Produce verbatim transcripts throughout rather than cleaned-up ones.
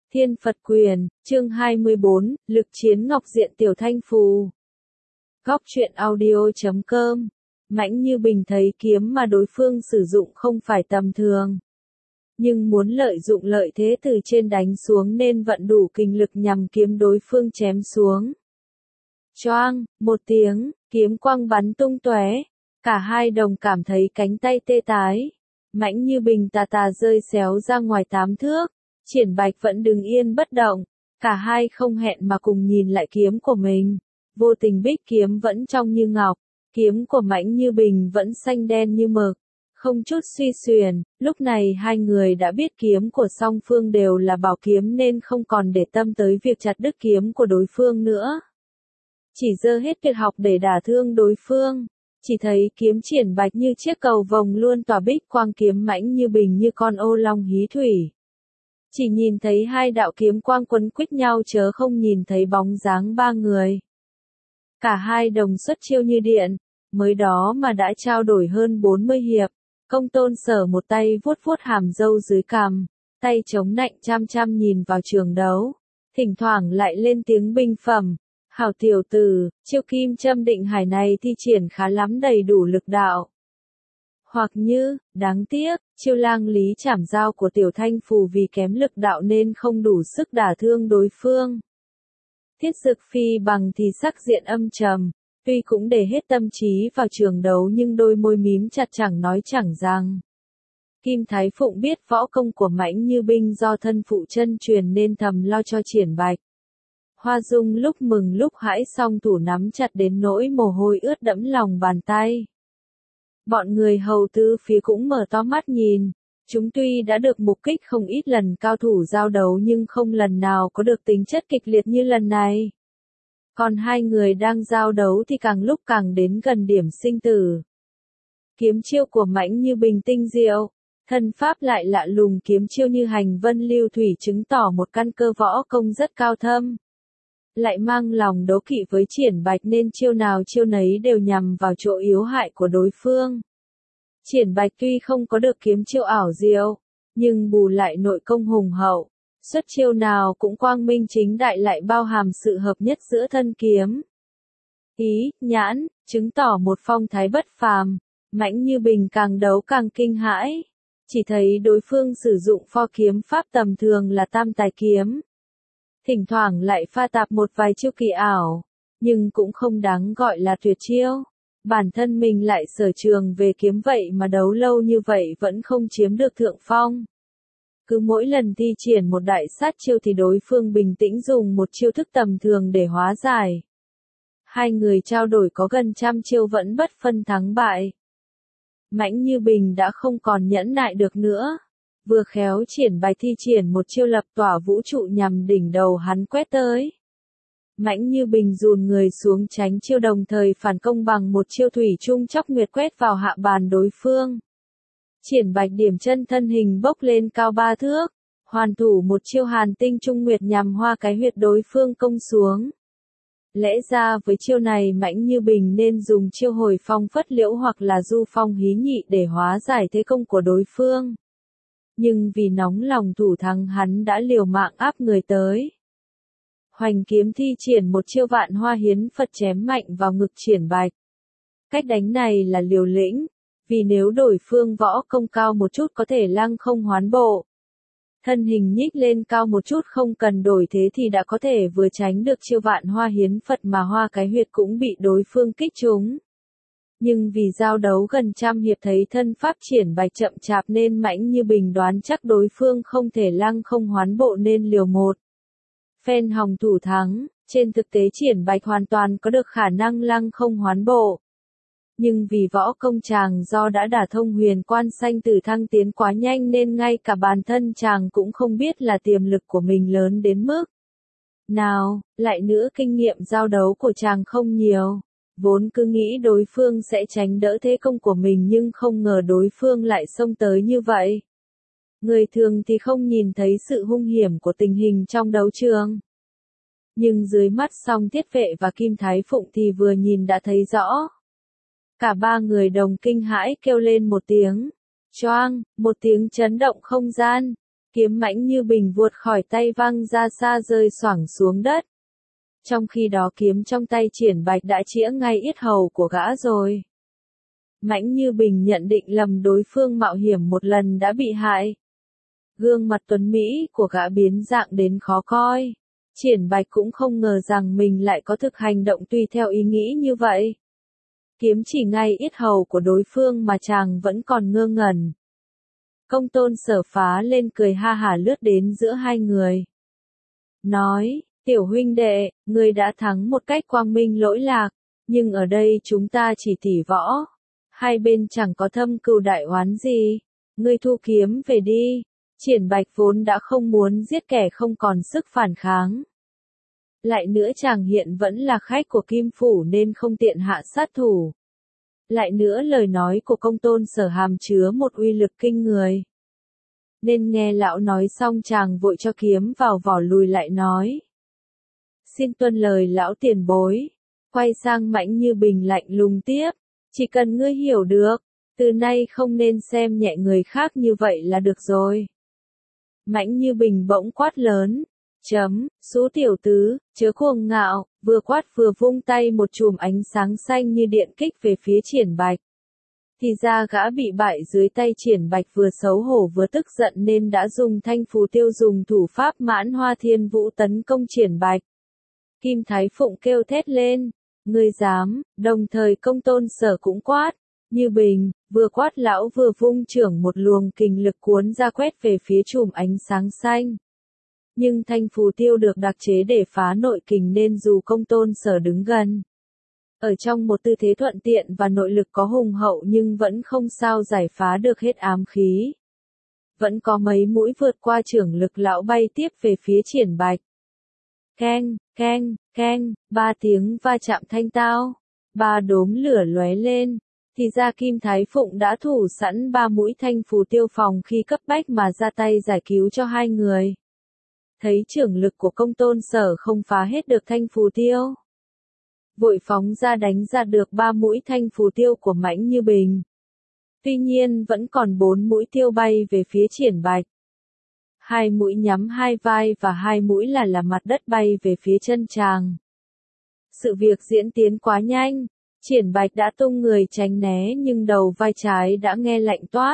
Thiên Phật Quyền, chương hai mươi bốn, Lực chiến Ngọc Diện Tiểu Thanh Phù. Góc truyện audio chấm com. Mãnh Như Bình thấy kiếm mà đối phương sử dụng không phải tầm thường. Nhưng muốn lợi dụng lợi thế từ trên đánh xuống nên vận đủ kinh lực nhằm kiếm đối phương chém xuống. Choang, một tiếng, kiếm quang bắn tung tóe. Cả hai đồng cảm thấy cánh tay tê tái. Mãnh Như Bình tà tà rơi xéo ra ngoài tám thước. Triển Bạch vẫn đứng yên bất động, cả hai không hẹn mà cùng nhìn lại kiếm của mình. Vô tình bích kiếm vẫn trong như ngọc, kiếm của Mãnh Như Bình vẫn xanh đen như mực, không chút suy xuyển. Lúc này hai người đã biết kiếm của song phương đều là bảo kiếm nên không còn để tâm tới việc chặt đứt kiếm của đối phương nữa. Chỉ dơ hết tuyệt học để đả thương đối phương. Chỉ thấy kiếm Triển Bạch như chiếc cầu vồng luôn tỏa bích quang, kiếm Mãnh Như Bình như con ô long hí thủy. Chỉ nhìn thấy hai đạo kiếm quang quấn quýt nhau chớ không nhìn thấy bóng dáng ba người. Cả hai đồng xuất chiêu như điện, mới đó mà đã trao đổi hơn bốn mươi hiệp. Công Tôn Sở một tay vuốt vuốt hàm râu dưới cằm, tay chống nạnh chăm chăm nhìn vào trường đấu, thỉnh thoảng lại lên tiếng binh phẩm. Hảo tiểu tử, chiêu kim châm định hải này thi triển khá lắm, đầy đủ lực đạo. Hoặc như, đáng tiếc, chiêu lang lý chảm dao của Tiểu Thanh Phù vì kém lực đạo nên không đủ sức đả thương đối phương. Thiết Dực Phi bằng thì sắc diện âm trầm, tuy cũng để hết tâm trí vào trường đấu nhưng đôi môi mím chặt chẳng nói chẳng rằng. Kim Thái Phụng biết võ công của Mãnh Như Bình do thân phụ chân truyền nên thầm lo cho Triển Bạch. Hoa Dung lúc mừng lúc hãi, song thủ nắm chặt đến nỗi mồ hôi ướt đẫm lòng bàn tay. Bọn người hầu tứ phía cũng mở to mắt nhìn, chúng tuy đã được mục kích không ít lần cao thủ giao đấu nhưng không lần nào có được tính chất kịch liệt như lần này. Còn hai người đang giao đấu thì càng lúc càng đến gần điểm sinh tử. Kiếm chiêu của Mãnh Như Bình tinh diệu, thân pháp lại lạ lùng, kiếm chiêu như hành vân lưu thủy chứng tỏ một căn cơ võ công rất cao thâm. Lại mang lòng đố kỵ với Triển Bạch nên chiêu nào chiêu nấy đều nhằm vào chỗ yếu hại của đối phương. Triển Bạch tuy không có được kiếm chiêu ảo diệu, nhưng bù lại nội công hùng hậu, xuất chiêu nào cũng quang minh chính đại, lại bao hàm sự hợp nhất giữa thân kiếm, ý, nhãn, chứng tỏ một phong thái bất phàm. Mãnh Như Bình càng đấu càng kinh hãi, chỉ thấy đối phương sử dụng pho kiếm pháp tầm thường là tam tài kiếm. Thỉnh thoảng lại pha tạp một vài chiêu kỳ ảo, nhưng cũng không đáng gọi là tuyệt chiêu. Bản thân mình lại sở trường về kiếm vậy mà đấu lâu như vậy vẫn không chiếm được thượng phong. Cứ mỗi lần thi triển một đại sát chiêu thì đối phương bình tĩnh dùng một chiêu thức tầm thường để hóa giải. Hai người trao đổi có gần trăm chiêu vẫn bất phân thắng bại. Mãnh Như Bình đã không còn nhẫn nại được nữa. Vừa khéo Triển Bạch thi triển một chiêu lập tỏa vũ trụ nhằm đỉnh đầu hắn quét tới. Mãnh Như Bình dùn người xuống tránh chiêu, đồng thời phản công bằng một chiêu thủy trung chóc nguyệt quét vào hạ bàn đối phương. Triển Bạch điểm chân thân hình bốc lên cao ba thước, hoàn thủ một chiêu hàn tinh trung nguyệt nhằm hoa cái huyệt đối phương công xuống. Lẽ ra với chiêu này Mãnh Như Bình nên dùng chiêu hồi phong phất liễu hoặc là du phong hí nhị để hóa giải thế công của đối phương. Nhưng vì nóng lòng thủ thắng hắn đã liều mạng áp người tới. Hoành kiếm thi triển một chiêu vạn hoa hiến Phật chém mạnh vào ngực Triển Bạch. Cách đánh này là liều lĩnh, vì nếu đối phương võ công cao một chút có thể lăng không hoán bộ. Thân hình nhích lên cao một chút không cần đổi thế thì đã có thể vừa tránh được chiêu vạn hoa hiến Phật mà hoa cái huyệt cũng bị đối phương kích trúng. Nhưng vì giao đấu gần trăm hiệp thấy thân pháp Triển Bạch chậm chạp nên Mãnh Như Bình đoán chắc đối phương không thể lăng không hoán bộ nên liều một phen hòng thủ thắng. Trên thực tế Triển Bạch hoàn toàn có được khả năng lăng không hoán bộ. Nhưng vì võ công chàng do đã đả thông huyền quan sanh tử thăng tiến quá nhanh nên ngay cả bản thân chàng cũng không biết là tiềm lực của mình lớn đến mức nào, lại nữa kinh nghiệm giao đấu của chàng không nhiều. Vốn cứ nghĩ đối phương sẽ tránh đỡ thế công của mình nhưng không ngờ đối phương lại xông tới như vậy. Người thường thì không nhìn thấy sự hung hiểm của tình hình trong đấu trường. Nhưng dưới mắt Song Thiết Vệ và Kim Thái Phụng thì vừa nhìn đã thấy rõ. Cả ba người đồng kinh hãi kêu lên một tiếng. Choang, một tiếng chấn động không gian. Kiếm Mãnh Như Bình vuột khỏi tay văng ra xa rơi xoảng xuống đất. Trong khi đó kiếm trong tay Triển Bạch đã chĩa ngay yết hầu của gã rồi. Mãnh Như Bình nhận định lầm đối phương mạo hiểm một lần đã bị hại. Gương mặt tuấn Mỹ của gã biến dạng đến khó coi. Triển Bạch cũng không ngờ rằng mình lại có thực hành động tùy theo ý nghĩ như vậy. Kiếm chỉ ngay yết hầu của đối phương mà chàng vẫn còn ngơ ngẩn. Công Tôn Sở phá lên cười ha hả lướt đến giữa hai người. Nói, tiểu huynh đệ, ngươi đã thắng một cách quang minh lỗi lạc, nhưng ở đây chúng ta chỉ tỉ võ. Hai bên chẳng có thâm cừu đại oán gì. Ngươi thu kiếm về đi. Triển Bạch vốn đã không muốn giết kẻ không còn sức phản kháng. Lại nữa chàng hiện vẫn là khách của Kim Phủ nên không tiện hạ sát thủ. Lại nữa lời nói của Công Tôn Sở hàm chứa một uy lực kinh người. Nên nghe lão nói xong chàng vội cho kiếm vào vỏ lùi lại nói. Xin tuân lời lão tiền bối. Quay sang Mãnh Như Bình lạnh lùng tiếp. Chỉ cần ngươi hiểu được, từ nay không nên xem nhẹ người khác như vậy là được rồi. Mãnh Như Bình bỗng quát lớn. Chấm, số tiểu tứ, chớ cuồng ngạo, vừa quát vừa vung tay một chùm ánh sáng xanh như điện kích về phía Triển Bạch. Thì ra gã bị bại dưới tay Triển Bạch vừa xấu hổ vừa tức giận nên đã dùng thanh phù tiêu dùng thủ pháp mãn hoa thiên vũ tấn công Triển Bạch. Kim Thái Phụng kêu thét lên, ngươi dám, đồng thời Công Tôn Sở cũng quát, Như Bình, vừa quát lão vừa vung trưởng một luồng kình lực cuốn ra quét về phía chùm ánh sáng xanh. Nhưng thanh phù tiêu được đặc chế để phá nội kình nên dù Công Tôn Sở đứng gần, ở trong một tư thế thuận tiện và nội lực có hùng hậu nhưng vẫn không sao giải phá được hết ám khí. Vẫn có mấy mũi vượt qua trưởng lực lão bay tiếp về phía Triển Bạch. Keng, keng, keng, ba tiếng va chạm thanh tao, ba đốm lửa lóe lên, thì ra Kim Thái Phụng đã thủ sẵn ba mũi thanh phù tiêu phòng khi cấp bách mà ra tay giải cứu cho hai người. Thấy trưởng lực của Công Tôn Sở không phá hết được thanh phù tiêu, vội phóng ra đánh ra được ba mũi thanh phù tiêu của Mãnh Như Bình. Tuy nhiên vẫn còn bốn mũi tiêu bay về phía Triển Bạch. Hai mũi nhắm hai vai và hai mũi là là mặt đất bay về phía chân chàng. Sự việc diễn tiến quá nhanh, Triển Bạch đã tung người tránh né nhưng đầu vai trái đã nghe lạnh toát.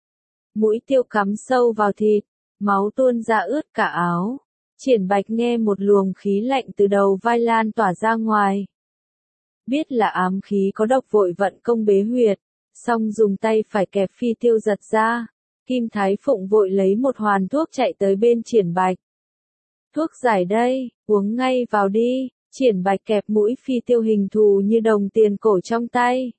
Mũi tiêu cắm sâu vào thịt, máu tuôn ra ướt cả áo. Triển Bạch nghe một luồng khí lạnh từ đầu vai lan tỏa ra ngoài. Biết là ám khí có độc vội vận công bế huyệt, xong dùng tay phải kẹp phi tiêu giật ra. Kim Thái Phụng vội lấy một hoàn thuốc chạy tới bên Triển Bạch. Thuốc giải đây, uống ngay vào đi. Triển Bạch kẹp mũi phi tiêu hình thù như đồng tiền cổ trong tay.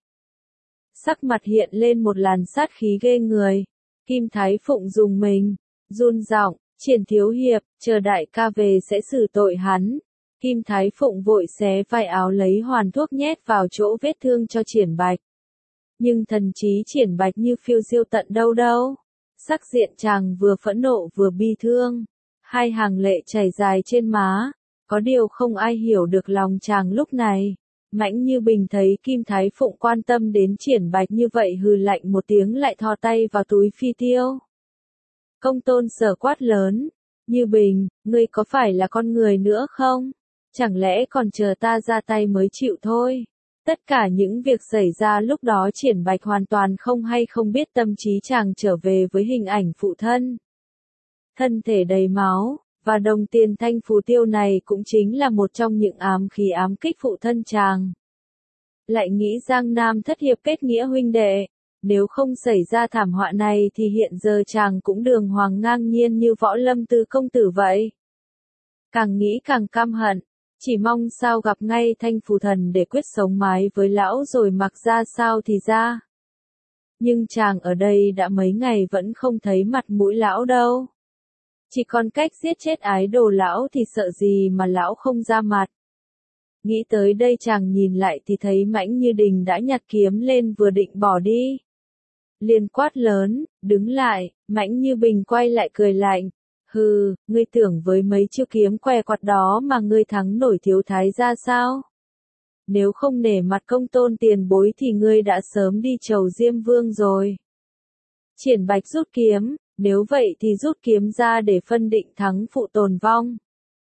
Sắc mặt hiện lên một làn sát khí ghê người. Kim Thái Phụng dùng mình, run giọng, Triển thiếu hiệp, chờ đại ca về sẽ xử tội hắn. Kim Thái Phụng vội xé vai áo lấy hoàn thuốc nhét vào chỗ vết thương cho Triển Bạch. Nhưng thần trí Triển Bạch như phiêu diêu tận đâu đâu. Sắc diện chàng vừa phẫn nộ vừa bi thương. Hai hàng lệ chảy dài trên má. Có điều không ai hiểu được lòng chàng lúc này. Mãnh Như Bình thấy Kim Thái Phụng quan tâm đến Triển Bạch như vậy hừ lạnh một tiếng lại thò tay vào túi phi tiêu. Công Tôn Sở quát lớn. Như Bình, ngươi có phải là con người nữa không? Chẳng lẽ còn chờ ta ra tay mới chịu thôi? Tất cả những việc xảy ra lúc đó Triển Bạch hoàn toàn không hay không biết tâm trí chàng trở về với hình ảnh phụ thân. Thân thể đầy máu, và đồng tiền thanh phù tiêu này cũng chính là một trong những ám khí ám kích phụ thân chàng. Lại nghĩ Giang Nam thất hiệp kết nghĩa huynh đệ, nếu không xảy ra thảm họa này thì hiện giờ chàng cũng đường hoàng ngang nhiên như Võ Lâm Tứ công tử vậy. Càng nghĩ càng căm hận. Chỉ mong sao gặp ngay thanh phù thần để quyết sống mái với lão rồi mặc ra sao thì ra. Nhưng chàng ở đây đã mấy ngày vẫn không thấy mặt mũi lão đâu. Chỉ còn cách giết chết ái đồ lão thì sợ gì mà lão không ra mặt. Nghĩ tới đây chàng nhìn lại thì thấy Mãnh Như Đình đã nhặt kiếm lên vừa định bỏ đi. Liền quát lớn, đứng lại, Mãnh Như Bình quay lại cười lạnh. Hừ, ngươi tưởng với mấy chiêu kiếm què quặt đó mà ngươi thắng nổi thiếu thái ra sao? Nếu không nể mặt Công Tôn tiền bối thì ngươi đã sớm đi chầu Diêm Vương rồi. Triển Bạch rút kiếm, nếu vậy thì rút kiếm ra để phân định thắng phụ tồn vong.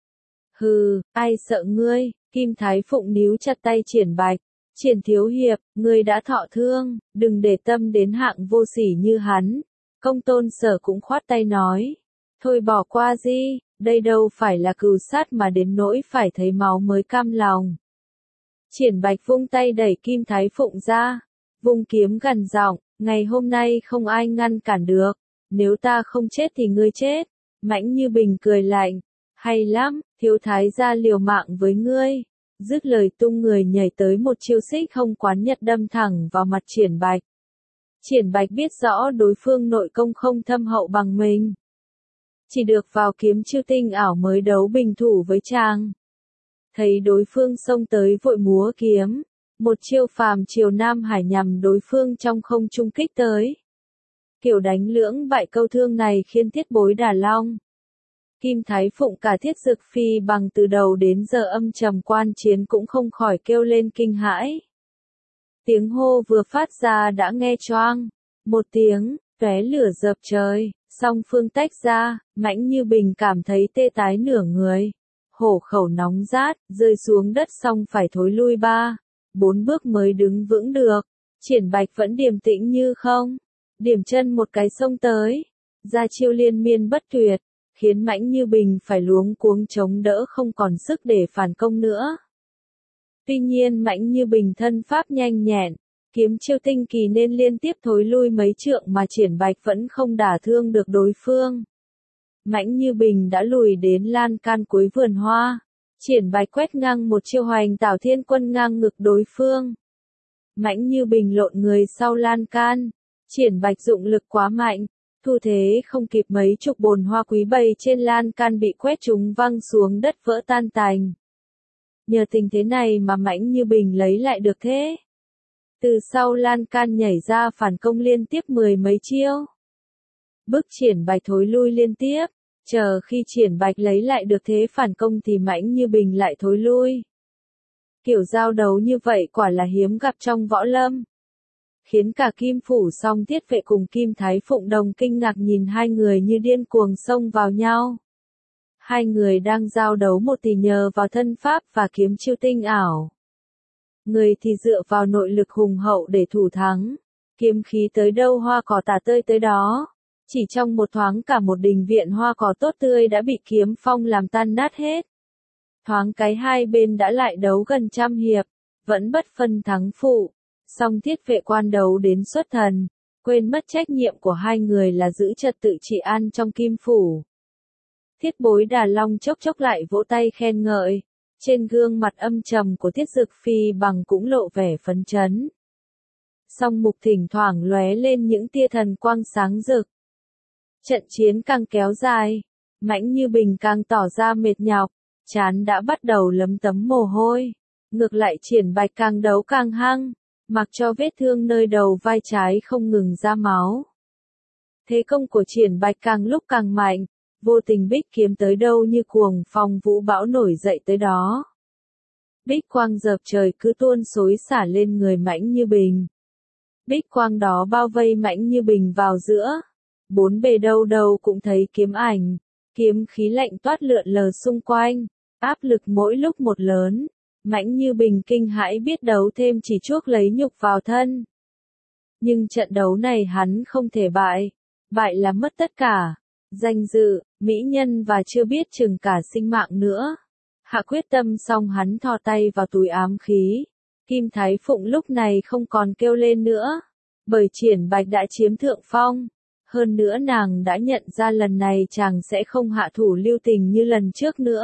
Hừ, ai sợ ngươi, Kim Thái Phụng níu chặt tay Triển Bạch. Triển thiếu hiệp, ngươi đã thọ thương, đừng để tâm đến hạng vô sỉ như hắn. Công Tôn Sở cũng khoát tay nói. Thôi bỏ qua đi, đây đâu phải là cừu sát mà đến nỗi phải thấy máu mới cam lòng. Triển Bạch vung tay đẩy Kim Thái Phụng ra, vung kiếm gằn giọng, ngày hôm nay không ai ngăn cản được, nếu ta không chết thì ngươi chết. Mãnh Như Bình cười lạnh, hay lắm, thiếu thái gia liều mạng với ngươi. Dứt lời tung người nhảy tới một chiêu xích không quán nhật đâm thẳng vào mặt Triển Bạch. Triển Bạch biết rõ đối phương nội công không thâm hậu bằng mình. Chỉ được vào kiếm chiêu tinh ảo mới đấu bình thủ với chàng. Thấy đối phương xông tới vội múa kiếm. Một chiêu phàm triều Nam Hải nhằm đối phương trong không trung kích tới. Kiểu đánh lưỡng bại câu thương này khiến Thiết Bối Đả Long, Kim Thái Phụng cả Thiết Dực Phi bằng từ đầu đến giờ âm trầm quan chiến cũng không khỏi kêu lên kinh hãi. Tiếng hô vừa phát ra đã nghe choang. Một tiếng, tóe lửa dập trời, song phương tách ra, Mãnh Như Bình cảm thấy tê tái nửa người. Hổ khẩu nóng rát, rơi xuống đất xong phải thối lui ba, bốn bước mới đứng vững được. Triển Bạch vẫn điềm tĩnh như không. Điểm chân một cái xông tới. Ra chiêu liên miên bất tuyệt, khiến Mãnh Như Bình phải luống cuống chống đỡ không còn sức để phản công nữa. Tuy nhiên Mãnh Như Bình thân pháp nhanh nhẹn, kiếm chiêu tinh kỳ nên liên tiếp thối lui mấy trượng mà Triển Bạch vẫn không đả thương được đối phương. Mãnh Như Bình đã lùi đến lan can cuối vườn hoa. Triển Bạch quét ngang một chiêu hoành tảo thiên quân ngang ngực đối phương. Mãnh Như Bình lộn người sau lan can. Triển Bạch dụng lực quá mạnh. Thu thế không kịp mấy chục bồn hoa quý bày trên lan can bị quét trúng văng xuống đất vỡ tan tành. Nhờ tình thế này mà Mãnh Như Bình lấy lại được thế. Từ sau lan can nhảy ra phản công liên tiếp mười mấy chiêu. Bức Triển Bạch thối lui liên tiếp. Chờ khi Triển Bạch lấy lại được thế phản công thì Mãnh Như Bình lại thối lui. Kiểu giao đấu như vậy quả là hiếm gặp trong võ lâm. Khiến cả Kim Phủ Song Thiết Vệ cùng Kim Thái Phụng đồng kinh ngạc nhìn hai người như điên cuồng xông vào nhau. Hai người đang giao đấu một thì nhờ vào thân pháp và kiếm chiêu tinh ảo. Người thì dựa vào nội lực hùng hậu để thủ thắng. Kiếm khí tới đâu hoa cỏ tả tơi tới đó. Chỉ trong một thoáng cả một đình viện hoa cỏ tốt tươi đã bị kiếm phong làm tan nát hết. Thoáng cái hai bên đã lại đấu gần trăm hiệp, vẫn bất phân thắng phụ. Song Thiết Vệ quan đấu đến xuất thần, quên mất trách nhiệm của hai người là giữ trật tự trị an trong Kim Phủ. Thiết Bối Đả Long chốc chốc lại vỗ tay khen ngợi, trên gương mặt âm trầm của Thiết Dực Phi bằng cũng lộ vẻ phấn chấn. Song mục thỉnh thoảng lóe lên những tia thần quang sáng rực. Trận chiến càng kéo dài, Mãnh Như Bình càng tỏ ra mệt nhọc, trán đã bắt đầu lấm tấm mồ hôi. Ngược lại Triển Bạch càng đấu càng hăng, mặc cho vết thương nơi đầu vai trái không ngừng ra máu. Thế công của Triển Bạch càng lúc càng mạnh, vô tình bích kiếm tới đâu như cuồng phong vũ bão nổi dậy tới đó. Bích quang dợp trời cứ tuôn xối xả lên người Mãnh Như Bình. Bích quang đó bao vây Mãnh Như Bình vào giữa. Bốn bề đâu đâu cũng thấy kiếm ảnh, kiếm khí lạnh toát lượn lờ xung quanh, áp lực mỗi lúc một lớn. Mãnh Như Bình kinh hãi biết đấu thêm chỉ chuốc lấy nhục vào thân. Nhưng trận đấu này hắn không thể bại, bại là mất tất cả, danh dự, mỹ nhân và chưa biết chừng cả sinh mạng nữa. Hạ quyết tâm xong hắn thò tay vào túi ám khí. Kim Thái Phụng lúc này không còn kêu lên nữa, bởi Triển Bạch đã chiếm thượng phong. Hơn nữa nàng đã nhận ra lần này chàng sẽ không hạ thủ lưu tình như lần trước nữa.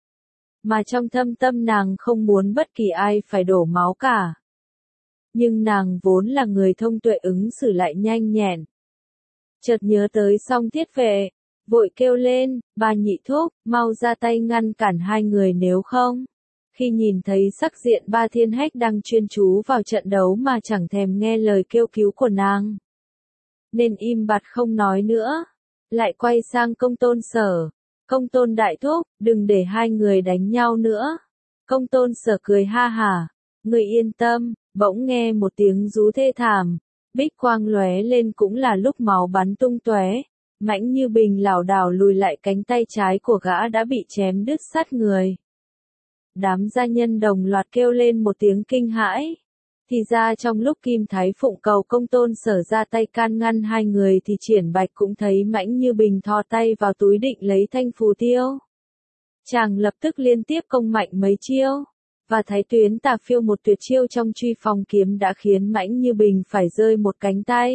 Mà trong thâm tâm nàng không muốn bất kỳ ai phải đổ máu cả. Nhưng nàng vốn là người thông tuệ ứng xử lại nhanh nhẹn. Chợt nhớ tới Song Thiết Vệ, vội kêu lên, bà nhị thúc, mau ra tay ngăn cản hai người nếu không. Khi nhìn thấy sắc diện Ba Thiên Hách đang chuyên chú vào trận đấu mà chẳng thèm nghe lời kêu cứu của nàng, nên im bặt không nói nữa. Lại quay sang Công Tôn Sở. Công Tôn đại thúc, đừng để hai người đánh nhau nữa. Công Tôn Sở cười ha hả. Người yên tâm, bỗng nghe một tiếng rú thê thảm. Bích quang lóe lên cũng là lúc máu bắn tung tóe. Mãnh Như Bình lảo đảo lùi lại, cánh tay trái của gã đã bị chém đứt sát người. Đám gia nhân đồng loạt kêu lên một tiếng kinh hãi. Thì ra trong lúc Kim Thái Phụng cầu Công Tôn Sở ra tay can ngăn hai người thì Triển Bạch cũng thấy Mãnh Như Bình thò tay vào túi định lấy thanh phù tiêu. Chàng lập tức liên tiếp công mạnh mấy chiêu, và Thái Tuyến Tà Phiêu một tuyệt chiêu trong Truy Phong kiếm đã khiến Mãnh Như Bình phải rơi một cánh tay.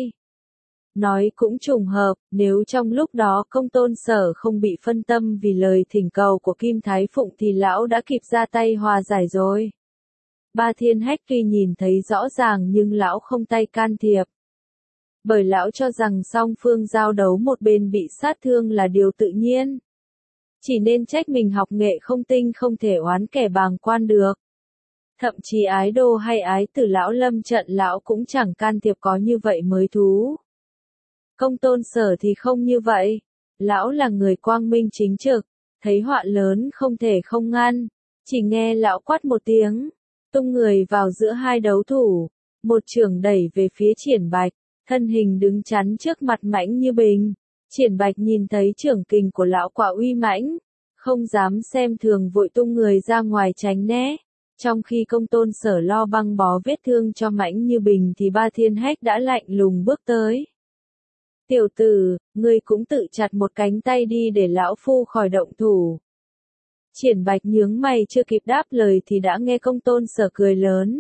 Nói cũng trùng hợp, nếu trong lúc đó Công Tôn Sở không bị phân tâm vì lời thỉnh cầu của Kim Thái Phụng thì lão đã kịp ra tay hòa giải rồi. Ba Thiên Hách tuy nhìn thấy rõ ràng nhưng lão không tay can thiệp. Bởi lão cho rằng song phương giao đấu một bên bị sát thương là điều tự nhiên. Chỉ nên trách mình học nghệ không tinh, không thể oán kẻ bàng quan được. Thậm chí ái đô hay ái tử lão lâm trận lão cũng chẳng can thiệp, có như vậy mới thú. Công Tôn Sở thì không như vậy. Lão là người quang minh chính trực, thấy họa lớn không thể không ngăn. Chỉ nghe lão quát một tiếng, tung người vào giữa hai đấu thủ, một chưởng đẩy về phía Triển Bạch, thân hình đứng chắn trước mặt Mãnh Như Bình. Triển Bạch nhìn thấy chưởng kình của lão quả uy mãnh, không dám xem thường vội tung người ra ngoài tránh né. Trong khi Công Tôn Sở lo băng bó vết thương cho Mãnh Như Bình thì Ba Thiên Hách đã lạnh lùng bước tới. Tiểu tử, ngươi cũng tự chặt một cánh tay đi để lão phu khỏi động thủ. Triển Bạch nhướng mày chưa kịp đáp lời thì đã nghe Công Tôn Sở cười lớn.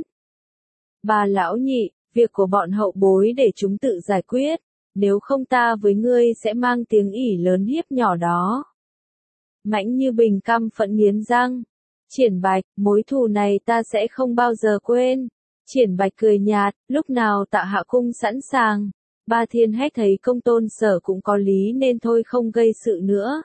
Bà lão nhị, việc của bọn hậu bối để chúng tự giải quyết, nếu không ta với ngươi sẽ mang tiếng ỉ lớn hiếp nhỏ đó. Mãnh Như Bình căm phẫn nghiến răng. Triển Bạch, mối thù này ta sẽ không bao giờ quên. Triển Bạch cười nhạt, lúc nào Tạ Hạ Cung sẵn sàng. Ba Thiên Hách thấy Công Tôn Sở cũng có lý nên thôi không gây sự nữa.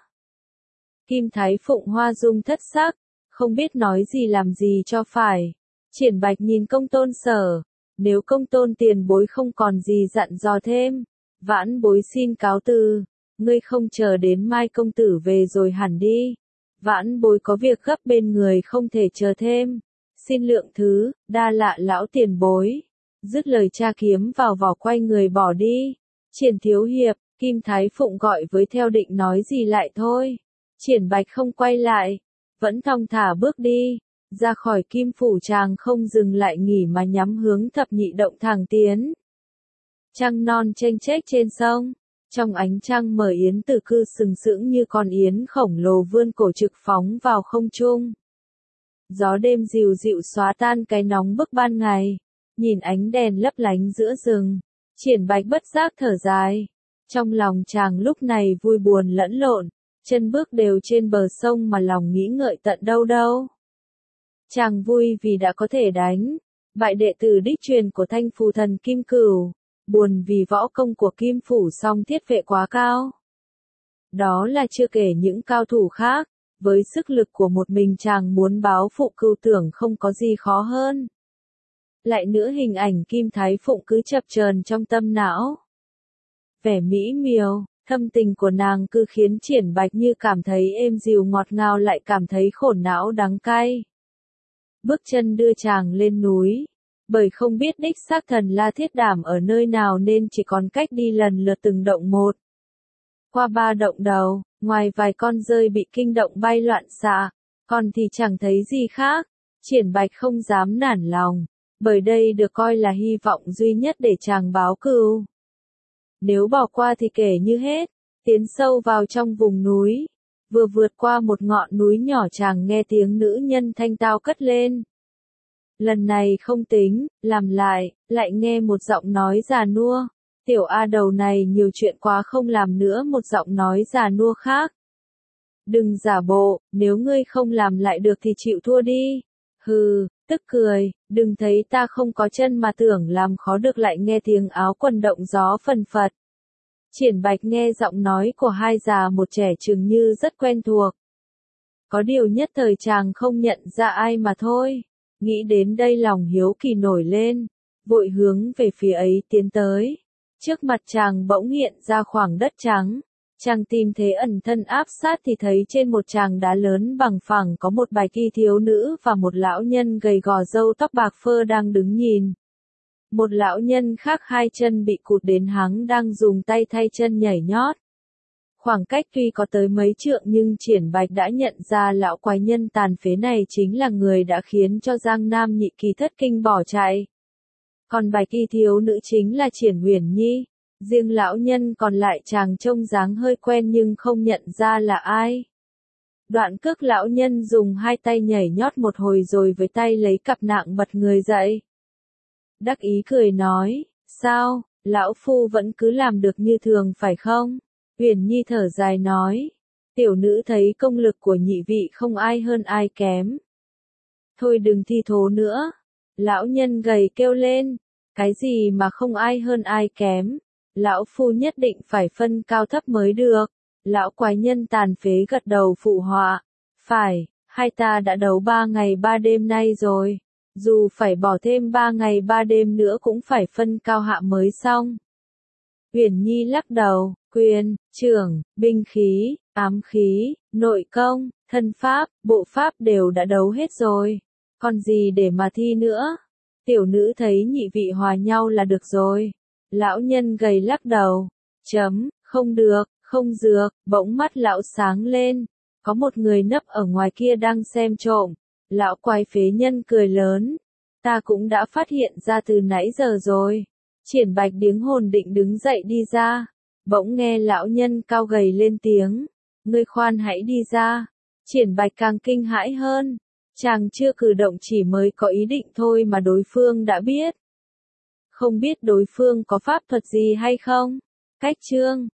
Kim Thái Phụng hoa dung thất sắc, không biết nói gì làm gì cho phải. Triển Bạch nhìn Công Tôn Sở, nếu Công Tôn tiền bối không còn gì dặn dò thêm, vãn bối xin cáo từ, ngươi không chờ đến mai công tử về rồi hẳn đi. Vãn bối có việc gấp bên người không thể chờ thêm. Xin lượng thứ, đa lạ lão tiền bối. Dứt lời tra kiếm vào vỏ quay người bỏ đi. Triển thiếu hiệp, Kim Thái Phụng gọi với theo định nói gì lại thôi. Triển Bạch không quay lại, vẫn thong thả bước đi, ra khỏi Kim Phủ chàng không dừng lại nghỉ mà nhắm hướng thập nhị động thẳng tiến. Trăng non chênh chếch trên sông, trong ánh trăng mờ yến tử cư sừng sững như con yến khổng lồ vươn cổ trực phóng vào không trung. Gió đêm dịu dịu xóa tan cái nóng bức ban ngày, nhìn ánh đèn lấp lánh giữa rừng, Triển Bạch bất giác thở dài. Trong lòng chàng lúc này vui buồn lẫn lộn, chân bước đều trên bờ sông mà lòng nghĩ ngợi tận đâu đâu. Chàng vui vì đã có thể đánh bại đệ tử đích truyền của Thanh Phù Thần Kim Cửu, buồn vì võ công của Kim Phủ Song Thiết Vệ quá cao. Đó là chưa kể những cao thủ khác, với sức lực của một mình chàng muốn báo phụ cừu tưởng không có gì khó hơn. Lại nữa hình ảnh Kim Thái Phụng cứ chập chờn trong tâm não. Vẻ mỹ miều, thâm tình của nàng cứ khiến Triển Bạch như cảm thấy êm dịu ngọt ngào lại cảm thấy khổ não đắng cay. Bước chân đưa chàng lên núi, bởi không biết đích xác Thần La Thiết Đảm ở nơi nào nên chỉ còn cách đi lần lượt từng động một. Qua ba động đầu, ngoài vài con dơi bị kinh động bay loạn xạ, còn thì chẳng thấy gì khác. Triển Bạch không dám nản lòng, bởi đây được coi là hy vọng duy nhất để chàng báo cừu. Nếu bỏ qua thì kể như hết, tiến sâu vào trong vùng núi, vừa vượt qua một ngọn núi nhỏ chàng nghe tiếng nữ nhân thanh tao cất lên. Lần này không tính, làm lại, lại nghe một giọng nói già nua. Tiểu A đầu này nhiều chuyện quá không làm nữa, một giọng nói già nua khác. Đừng giả bộ, nếu ngươi không làm lại được thì chịu thua đi. Hừ, tức cười, đừng thấy ta không có chân mà tưởng làm khó được. Lại nghe tiếng áo quần động gió phần phật. Triển Bạch nghe giọng nói của hai già một trẻ chừng như rất quen thuộc. Có điều nhất thời chàng không nhận ra ai mà thôi. Nghĩ đến đây lòng hiếu kỳ nổi lên, vội hướng về phía ấy tiến tới. Trước mặt chàng bỗng hiện ra khoảng đất trắng. Chàng tìm thế ẩn thân áp sát thì thấy trên một tràng đá lớn bằng phẳng có một bài kỳ thiếu nữ và một lão nhân gầy gò râu tóc bạc phơ đang đứng nhìn. Một lão nhân khác hai chân bị cụt đến háng đang dùng tay thay chân nhảy nhót. Khoảng cách tuy có tới mấy trượng nhưng Triển Bạch đã nhận ra lão quái nhân tàn phế này chính là người đã khiến cho Giang Nam Nhị Kỳ thất kinh bỏ chạy. Còn Bạch y thiếu nữ chính là Triển Uyển Nhi. Riêng lão nhân còn lại chàng trông dáng hơi quen nhưng không nhận ra là ai. Đoạn cước lão nhân dùng hai tay nhảy nhót một hồi rồi với tay lấy cặp nạng bật người dậy. Đắc ý cười nói, sao, lão phu vẫn cứ làm được như thường phải không? Uyển Nhi thở dài nói, tiểu nữ thấy công lực của nhị vị không ai hơn ai kém. Thôi đừng thi thố nữa. Lão nhân gầy kêu lên, cái gì mà không ai hơn ai kém, lão phu nhất định phải phân cao thấp mới được. Lão quái nhân tàn phế gật đầu phụ họa, phải, hai ta đã đấu ba ngày ba đêm nay rồi, dù phải bỏ thêm ba ngày ba đêm nữa cũng phải phân cao hạ mới xong. Uyển Nhi lắc đầu, quyền, trưởng, binh khí, ám khí, nội công, thân pháp, bộ pháp đều đã đấu hết rồi, còn gì để mà thi nữa? Tiểu nữ thấy nhị vị hòa nhau là được rồi. Lão nhân gầy lắc đầu, chấm, không được, không dược, bỗng mắt lão sáng lên, có một người nấp ở ngoài kia đang xem trộm. Lão quái phế nhân cười lớn, ta cũng đã phát hiện ra từ nãy giờ rồi. Triển Bạch điếng hồn định đứng dậy đi ra, bỗng nghe lão nhân cao gầy lên tiếng, ngươi khoan hãy đi ra. Triển Bạch càng kinh hãi hơn, chàng chưa cử động chỉ mới có ý định thôi mà đối phương đã biết. Không biết đối phương có pháp thuật gì hay không? Cách chương